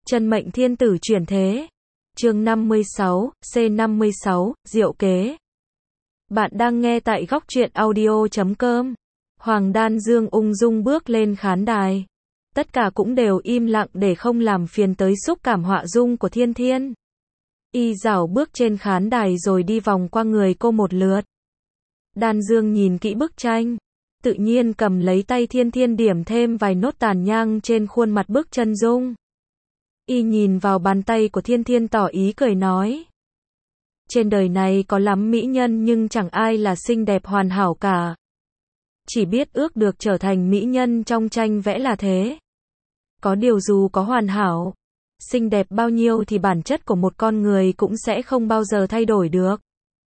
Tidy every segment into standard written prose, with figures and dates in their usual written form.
Chân mệnh thiên tử chuyển thế. Chương 56, C56, diệu kế. Bạn đang nghe tại góc truyện audio.com. Hoàng Đan Dương ung dung bước lên khán đài. Tất cả cũng đều im lặng để không làm phiền tới xúc cảm họa dung của Thiên Thiên. Y dảo bước trên khán đài rồi đi vòng qua người cô một lượt. Đan Dương nhìn kỹ bức tranh, tự nhiên cầm lấy tay Thiên Thiên điểm thêm vài nốt tàn nhang trên khuôn mặt bức chân dung. Y nhìn vào bàn tay của Thiên Thiên tỏ ý cười nói. Trên đời này có lắm mỹ nhân nhưng chẳng ai là xinh đẹp hoàn hảo cả. Chỉ biết ước được trở thành mỹ nhân trong tranh vẽ là thế. Có điều dù có hoàn hảo, xinh đẹp bao nhiêu thì bản chất của một con người cũng sẽ không bao giờ thay đổi được.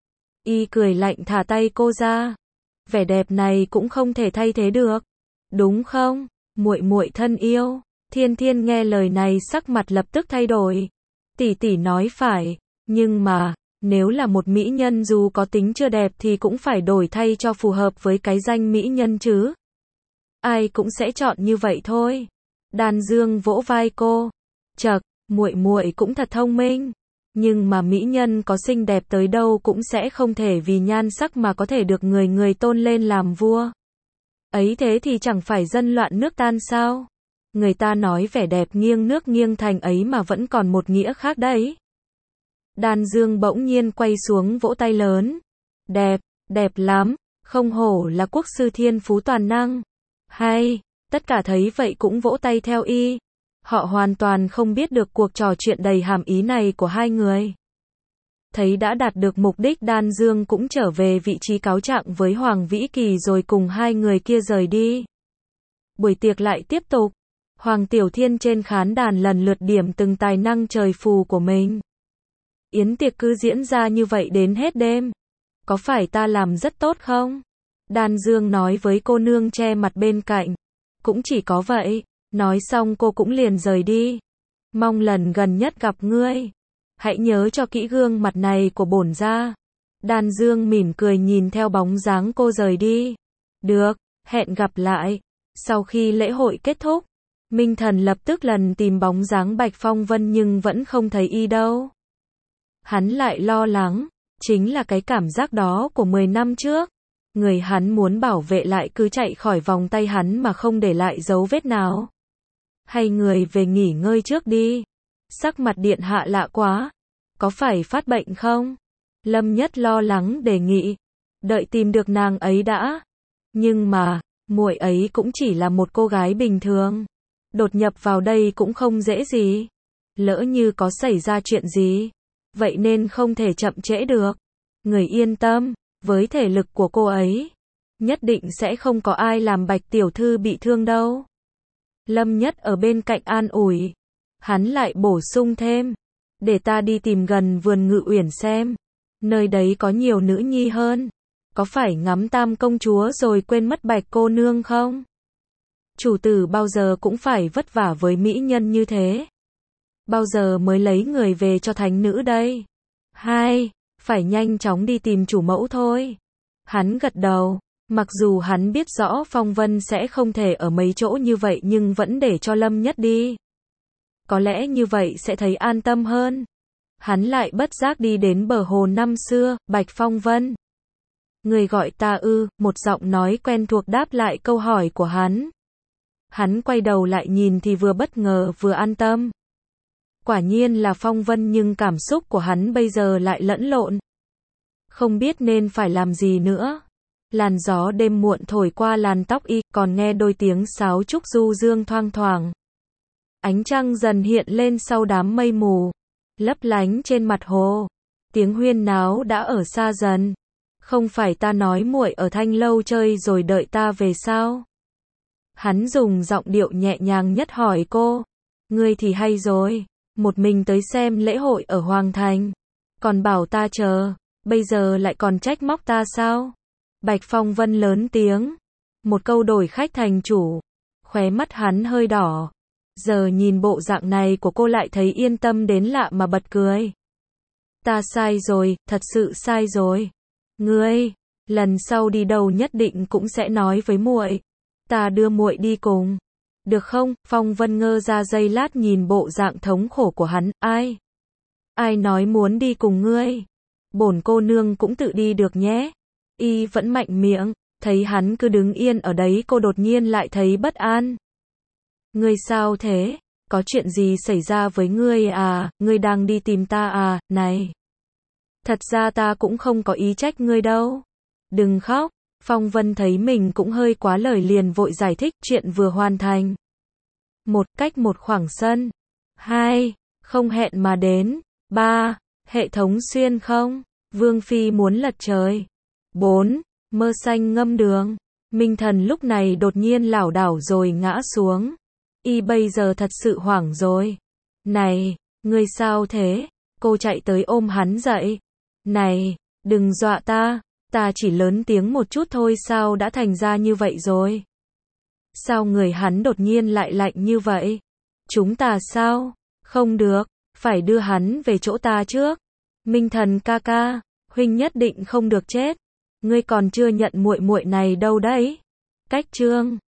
Y cười lạnh thả tay cô ra. Vẻ đẹp này cũng không thể thay thế được. Đúng không, muội muội thân yêu? Thiên Thiên nghe lời này sắc mặt lập tức thay đổi. Tỷ tỷ nói phải, nhưng mà, nếu là một mỹ nhân dù có tính chưa đẹp thì cũng phải đổi thay cho phù hợp với cái danh mỹ nhân chứ. Ai cũng sẽ chọn như vậy thôi. Đan Dương vỗ vai cô. Chậc, muội muội cũng thật thông minh. Nhưng mà mỹ nhân có xinh đẹp tới đâu cũng sẽ không thể vì nhan sắc mà có thể được người người tôn lên làm vua. Ấy thế thì chẳng phải dân loạn nước tan sao? Người ta nói vẻ đẹp nghiêng nước nghiêng thành ấy mà vẫn còn một nghĩa khác đấy. Đan Dương bỗng nhiên quay xuống vỗ tay lớn. Đẹp, đẹp lắm, không hổ là quốc sư thiên phú toàn năng. Hay, tất cả thấy vậy cũng vỗ tay theo y. Họ hoàn toàn không biết được cuộc trò chuyện đầy hàm ý này của hai người. Thấy đã đạt được mục đích, Đan Dương cũng trở về vị trí cáo trạng với Hoàng Vĩ Kỳ rồi cùng hai người kia rời đi. Buổi tiệc lại tiếp tục. Hoàng Tiểu Thiên trên khán đàn lần lượt điểm từng tài năng trời phù của mình. Yến tiệc cứ diễn ra như vậy đến hết đêm. Có phải ta làm rất tốt không? Đan Dương nói với cô nương che mặt bên cạnh. Cũng chỉ có vậy. Nói xong cô cũng liền rời đi. Mong lần gần nhất gặp ngươi, hãy nhớ cho kỹ gương mặt này của bổn gia. Đan Dương mỉm cười nhìn theo bóng dáng cô rời đi. Được, hẹn gặp lại. Sau khi lễ hội kết thúc, Minh Thần lập tức lần tìm bóng dáng Bạch Phong Vân nhưng vẫn không thấy y đâu. Hắn lại lo lắng, chính là cái cảm giác đó của 10 năm trước. Người hắn muốn bảo vệ lại cứ chạy khỏi vòng tay hắn mà không để lại dấu vết nào. Hay người về nghỉ ngơi trước đi. Sắc mặt điện hạ lạ quá. Có phải phát bệnh không? Lâm Nhất lo lắng đề nghị. Đợi tìm được nàng ấy đã. Nhưng mà, muội ấy cũng chỉ là một cô gái bình thường. Đột nhập vào đây cũng không dễ gì. Lỡ như có xảy ra chuyện gì. Vậy nên không thể chậm trễ được. Người yên tâm, với thể lực của cô ấy, nhất định sẽ không có ai làm Bạch tiểu thư bị thương đâu. Lâm Nhất ở bên cạnh an ủi. Hắn lại bổ sung thêm. Để ta đi tìm gần vườn Ngự Uyển xem. Nơi đấy có nhiều nữ nhi hơn. Có phải ngắm Tam công chúa rồi quên mất Bạch cô nương không? Chủ tử bao giờ cũng phải vất vả với mỹ nhân như thế. Bao giờ mới lấy người về cho thánh nữ đây? Hai, phải nhanh chóng đi tìm chủ mẫu thôi. Hắn gật đầu. Mặc dù hắn biết rõ Phong Vân sẽ không thể ở mấy chỗ như vậy nhưng vẫn để cho Lâm Nhất đi. Có lẽ như vậy sẽ thấy an tâm hơn. Hắn lại bất giác đi đến bờ hồ năm xưa. Bạch Phong Vân. Người gọi ta ư? Một giọng nói quen thuộc đáp lại câu hỏi của hắn. Hắn quay đầu lại nhìn thì vừa bất ngờ vừa an tâm. Quả nhiên là Phong Vân nhưng cảm xúc của hắn bây giờ lại lẫn lộn. Không biết nên phải làm gì nữa. Làn gió đêm muộn thổi qua làn tóc y, còn nghe đôi tiếng sáo trúc du dương thoang thoảng. Ánh trăng dần hiện lên sau đám mây mù, lấp lánh trên mặt hồ. Tiếng huyên náo đã ở xa dần. Không phải ta nói muội ở Thanh Lâu chơi rồi đợi ta về sao? Hắn dùng giọng điệu nhẹ nhàng nhất hỏi cô. Ngươi thì hay rồi, một mình tới xem lễ hội ở Hoàng Thành. Còn bảo ta chờ, bây giờ lại còn trách móc ta sao? Bạch Phong Vân lớn tiếng. Một câu đổi khách thành chủ. Khóe mắt hắn hơi đỏ. Giờ nhìn bộ dạng này của cô lại thấy yên tâm đến lạ mà bật cười. Ta sai rồi, thật sự sai rồi. Ngươi, lần sau đi đâu nhất định cũng sẽ nói với muội. Ta đưa muội đi cùng. Được không? Phong Vân ngơ ra giây lát nhìn bộ dạng thống khổ của hắn, ai? Ai nói muốn đi cùng ngươi? Bổn cô nương cũng tự đi được nhé. Y vẫn mạnh miệng, thấy hắn cứ đứng yên ở đấy cô đột nhiên lại thấy bất an. Ngươi sao thế? Có chuyện gì xảy ra với ngươi à? Ngươi đang đi tìm ta à? Này! Thật ra ta cũng không có ý trách ngươi đâu. Đừng khóc. Phong Vân thấy mình cũng hơi quá lời liền vội giải thích chuyện vừa hoàn thành. Cách một khoảng sân. 2. Không hẹn mà đến. 3. Hệ thống xuyên không. Vương Phi muốn lật trời. 4. Mơ xanh ngâm đường. Minh Thần lúc này đột nhiên lảo đảo rồi ngã xuống. Y bây giờ thật sự hoảng rồi. Này, ngươi sao thế? Cô chạy tới ôm hắn dậy. Này, đừng dọa ta. Ta chỉ lớn tiếng một chút thôi sao đã thành ra như vậy rồi? Sao người hắn đột nhiên lại lạnh như vậy? Chúng ta sao? Không được, phải đưa hắn về chỗ ta trước. Minh Thần ca ca, huynh nhất định không được chết. Ngươi còn chưa nhận muội muội này đâu đấy. Cách chương